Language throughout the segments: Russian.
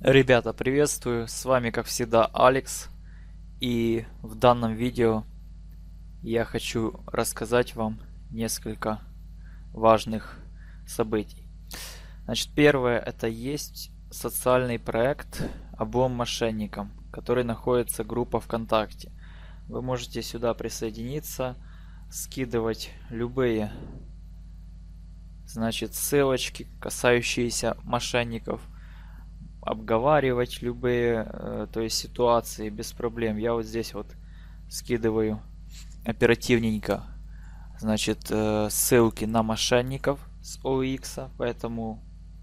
Ребята, приветствую! С вами, как всегда, Алекс. И в данном видео я хочу рассказать вам несколько важных событий. Значит, первое, это есть социальный проект «Облом мошенникам», который находится группа ВКонтакте. Вы можете сюда присоединиться, скидывать любые, значит, ссылочки, касающиеся мошенников, обговаривать любые, то есть ситуации без проблем. Я вот здесь вот скидываю оперативненько, значит, ссылки на мошенников с OX, поэтому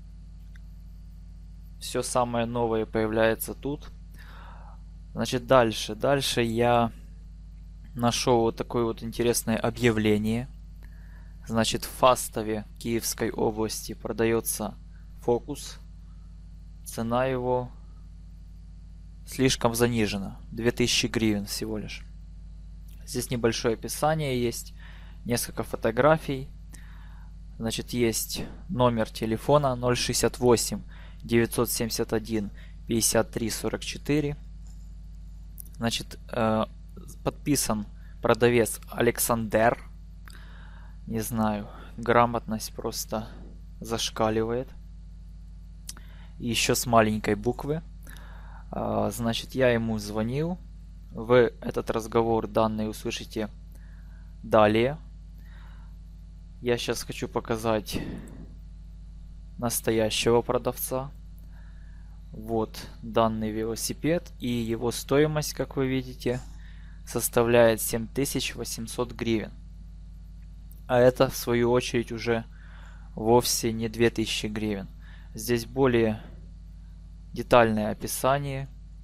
все самое новое появляется тут. Значит, дальше я нашел вот такое вот интересное объявление. Значит, в Фастове Киевской области продается фокус. Цена его слишком занижена. 2000 гривен всего лишь. Здесь небольшое описание есть, несколько фотографий. Значит, есть номер телефона 068 971 53 44. Значит, подписан продавец Александр. Не знаю, грамотность просто зашкаливает. И еще с маленькой буквы. Значит, я ему звонил. Вы этот разговор данный услышите далее. Я сейчас хочу показать настоящего продавца. Вот данный велосипед. И его стоимость, как вы видите, составляет 7800 гривен. А это, в свою очередь, уже вовсе не 2000 гривен. Здесь более детальное описание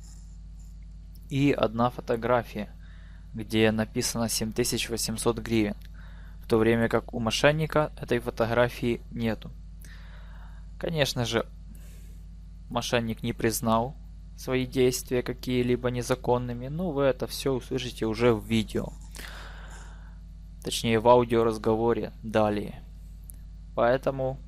и одна фотография, где написано 7800 гривен, в то время как у мошенника этой фотографии нету. Конечно же, мошенник не признал свои действия какие-либо незаконными, но вы это все услышите уже в видео, точнее в аудиоразговоре далее. Поэтому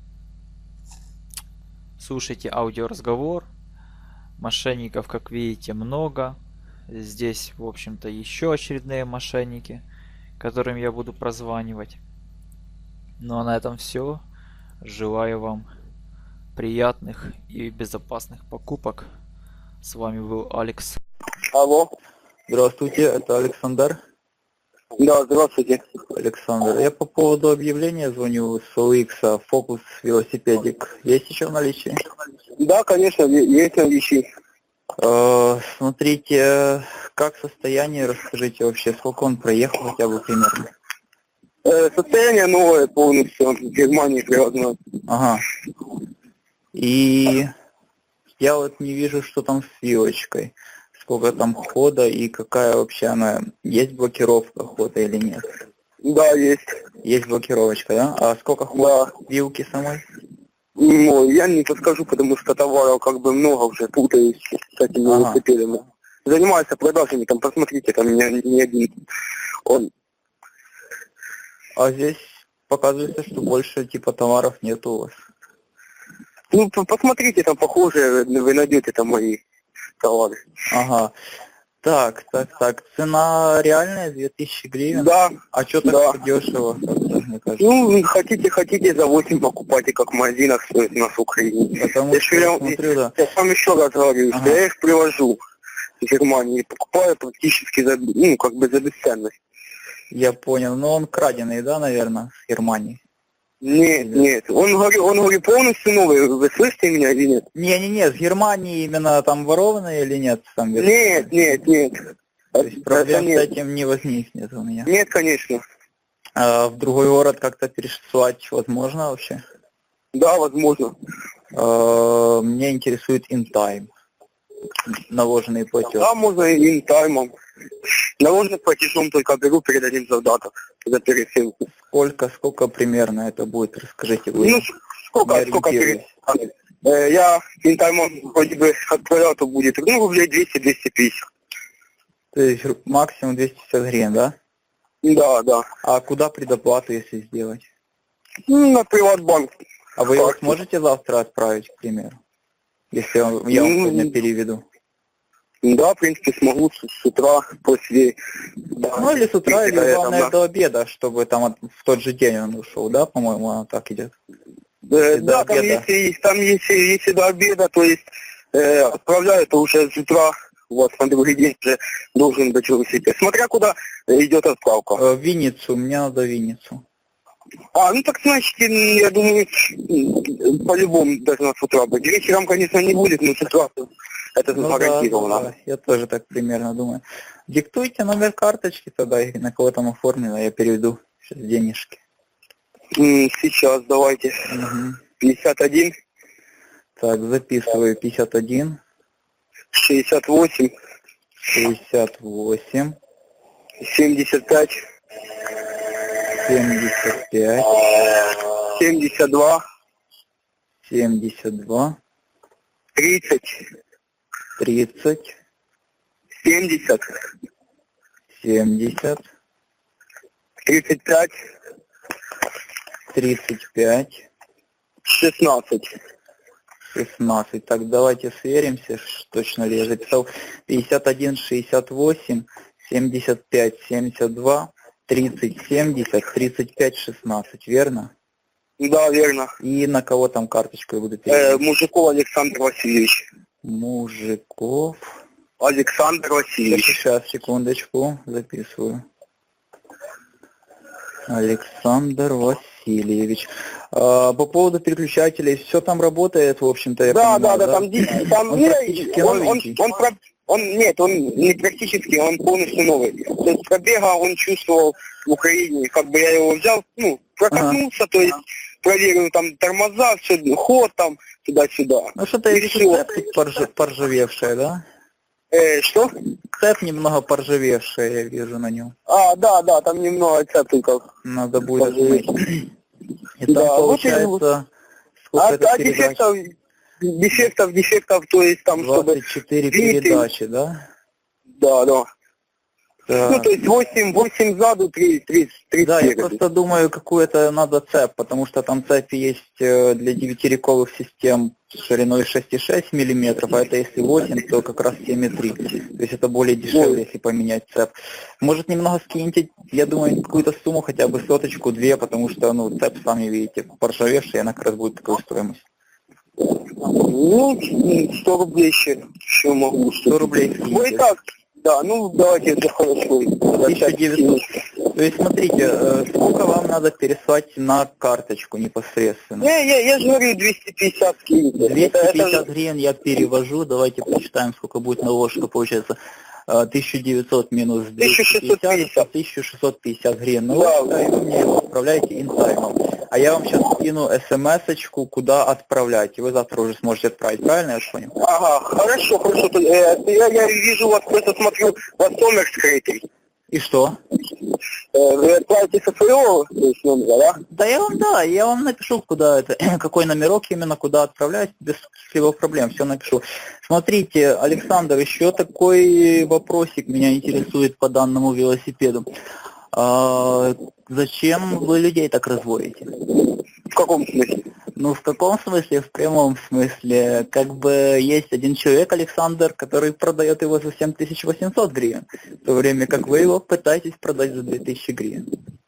слушайте аудиоразговор. Мошенников, как видите, много. Здесь, в общем-то, еще очередные мошенники, которым я буду прозванивать. Ну а на этом все. Желаю вам приятных и безопасных покупок. С вами был Алекс. Алло. Здравствуйте, это Александр. Да, здравствуйте. Александр, я по поводу объявления звоню с OX, фокус велосипедик. Есть еще в наличии? Да, конечно, есть наличие. Смотрите, как состояние, расскажите вообще, сколько он проехал хотя бы примерно? Состояние новое полностью, в Германии привозное. Ага. И я вот не вижу, что там с вилочкой. Сколько там хода и какая вообще она, есть блокировка хода или нет? Да, есть. Есть блокировочка, да? А сколько хода вилки самой? Ну, я не подскажу, потому что товаров как бы много уже, путаюсь с этими велосипедами. Занимаюсь продажами, там посмотрите, там не один он. А здесь показывается, что больше типа товаров нет у вас. Ну, посмотрите, там похожие, вы найдете там мои товары. Ага. Так. Цена реальная 2000 гривен? Да. А что так дешево, мне кажется? Ну, хотите за 8 покупайте, как в магазинах стоит у нас в Украине. Потому что я смотрю, да. Я вам еще раз говорю, что я их привожу в Германию и покупаю практически за, как бы за бесценность. Я понял. Но он краденый, да, наверное, с Германии? Нет. Он говорит, полностью новый. Вы слышите меня или нет? Не, с Германии именно там ворованные или нет? Там нет. То есть проблем с этим не возникнет у меня? Нет, конечно. А в другой город как-то переслать возможно вообще? Да, возможно. Меня интересует InTime. Наложенный платеж. Да, можно и InTime. Наложенный платежом только беру, передадим задаток за пересылку. Сколько примерно это будет, расскажите вы. Ну, сколько я InTime вроде бы отправлял, то будет, рублей 200-250. То есть максимум 250 гривен, да? Да. А куда предоплату, если сделать? На Приватбанк. А вы его сможете завтра отправить, к примеру? если я вам сегодня переведу? Да, в принципе, смогу с утра после... Да, Ну или с утра, или главное там, до обеда, чтобы там в тот же день он ушел, да, по-моему, оно так идет. Да, там если до обеда, то есть отправляю, то уже с утра, вот, на другой день уже должен быть велосипед. Смотря куда идет отправка. В Винницу, мне надо в Винницу. Ну так значит, я думаю, по-любому должна с утра быть. Вечером, конечно, не будет, но с утра это гарантировано. Да, я тоже так примерно думаю. Диктуйте номер карточки тогда, и на кого там оформлено, я переведу сейчас денежки. Сейчас давайте. 51. Так, записываю 51. 68. 68. 75. 75. 72. 72. 30. 30. 70. 70. 35. 35. 16. 16. Так, давайте сверимся, точно ли я записал. 51, 68, 75, 72, 30, 70, 35, 16, верно? Да, верно. И на кого там карточку я буду переводить? Мужиков Александр Васильевич. Мужиков. Александр Васильевич. Сейчас, секундочку, записываю. Александр Васильевич. По поводу переключателей, все там работает, в общем-то, я понимаю, да, там он практически новенький. Он не практически, он полностью новый. То есть пробега он чувствовал в Украине, как бы я его взял, прокатнулся, то есть проверил там тормоза, все, ход там, туда-сюда. Ну что-то я вижу, цепь поржавевшая, да? Что? Цепь немного поржавевшая, я вижу на нем. Да, там немного цепиков. Надо будет смыть. И там получается, сколько это передач? Дефектов, то есть там, 24 передачи, да? Да. Так. То есть 8 сзаду, 3 Да, спереди. я просто думаю, какую-то надо цепь, потому что там цепи есть для 9-рековых систем шириной 6,6 мм, а это если 8, то как раз 7,3. То есть это более дешевле, если поменять цепь. Может, немного скиньте, я думаю, какую-то сумму, хотя бы соточку, 2, потому что, цепь, сами видите, поржавевшая, она как раз будет такой стоимость. 100 рублей еще могу. 100 рублей скиньте. Ой, так. Да, давайте, это хорошо. 1900. То есть, смотрите, сколько вам надо переслать на карточку непосредственно? Я же говорю, 250 скиньте. 250 гривен я перевожу, давайте посчитаем, сколько будет наложка, получается. 1900 минус 250, 1650 гривен. И вы мне его отправляете интаймом. А я вам сейчас скину смс-очку, куда отправлять. И вы завтра уже сможете отправить, правильно я понял? Ага, хорошо. Я вижу вас, просто смотрю, у вас номер скрытый. И что? Вы отправите со своего номера, да? Да, я вам напишу, куда это, какой номерок именно, куда отправлять, без каких-либо проблем, все напишу. Смотрите, Александр, еще такой вопросик меня интересует по данному велосипеду. Зачем вы людей так разводите? В каком смысле? В каком смысле? В прямом смысле. Как бы есть один человек, Александр, который продает его за 7800 гривен, в то время как вы его пытаетесь продать за 2000 гривен.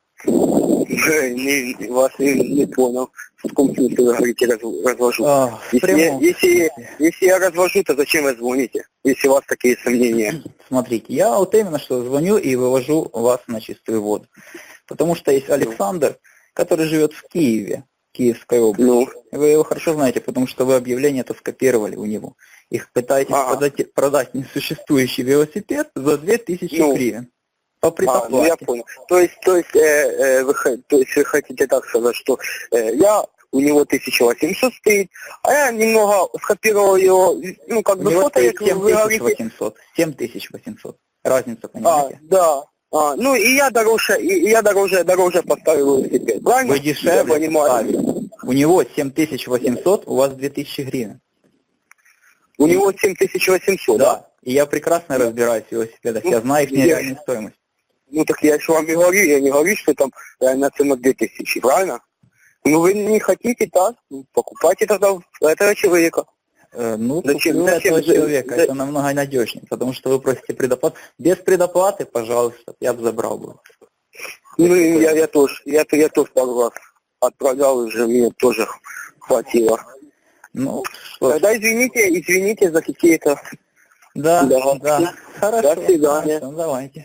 Вас не понял. В каком смысле вы говорите развожу? Если я развожу, то зачем вы звоните, если у вас такие сомнения? Смотрите, я вот именно что звоню и вывожу вас на чистую воду. Потому что есть Александр, который живет в Киеве, Киевской области. Вы его хорошо знаете, потому что вы объявление это скопировали у него. Их пытаетесь продать несуществующий велосипед за 2000 гривен. По предоплате. Я понял. То есть вы хотите так сказать, что у него 1800 стоит, а я немного скопировал его, фото, если вы говорите... 7800. Разница, понимаете? Да. И я дороже поставил велосипед. Правильно? Вы дешевле поставили. У него 7800, у вас 2000 гривен. У него 7800, да? И я прекрасно разбираюсь в велосипедах, я знаю их нереальную стоимость. Так я же вам и говорю, я не говорю, что там реально цена 2000, правильно? Вы не хотите, так? Покупайте тогда этого человека. Ну, Зачем? куплю Зачем? этого человека, это намного надежнее, потому что вы просите предоплату. Без предоплаты, пожалуйста, я бы забрал бы. Ну, я тоже пару раз отправлял, уже мне тоже хватило. Ну, что ж. Тогда извините за какие-то... Да, Да. Хорошо. До свидания. Хорошо, давайте.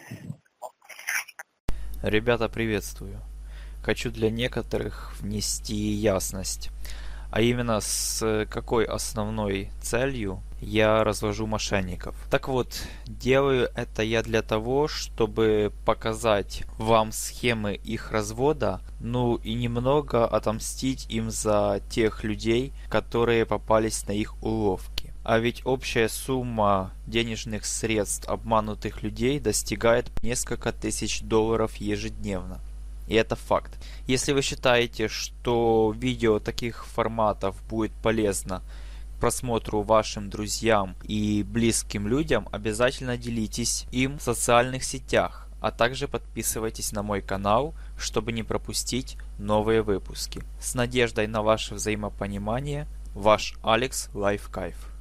Ребята, приветствую. Хочу для некоторых внести ясность. А именно, с какой основной целью я развожу мошенников. Так вот, делаю это я для того, чтобы показать вам схемы их развода, ну и немного отомстить им за тех людей, которые попались на их уловки. А ведь общая сумма денежных средств обманутых людей достигает несколько тысяч долларов ежедневно. И это факт. Если вы считаете, что видео таких форматов будет полезно к просмотру вашим друзьям и близким людям, обязательно делитесь им в социальных сетях, а также подписывайтесь на мой канал, чтобы не пропустить новые выпуски. С надеждой на ваше взаимопонимание, ваш Алекс Лайфкайф.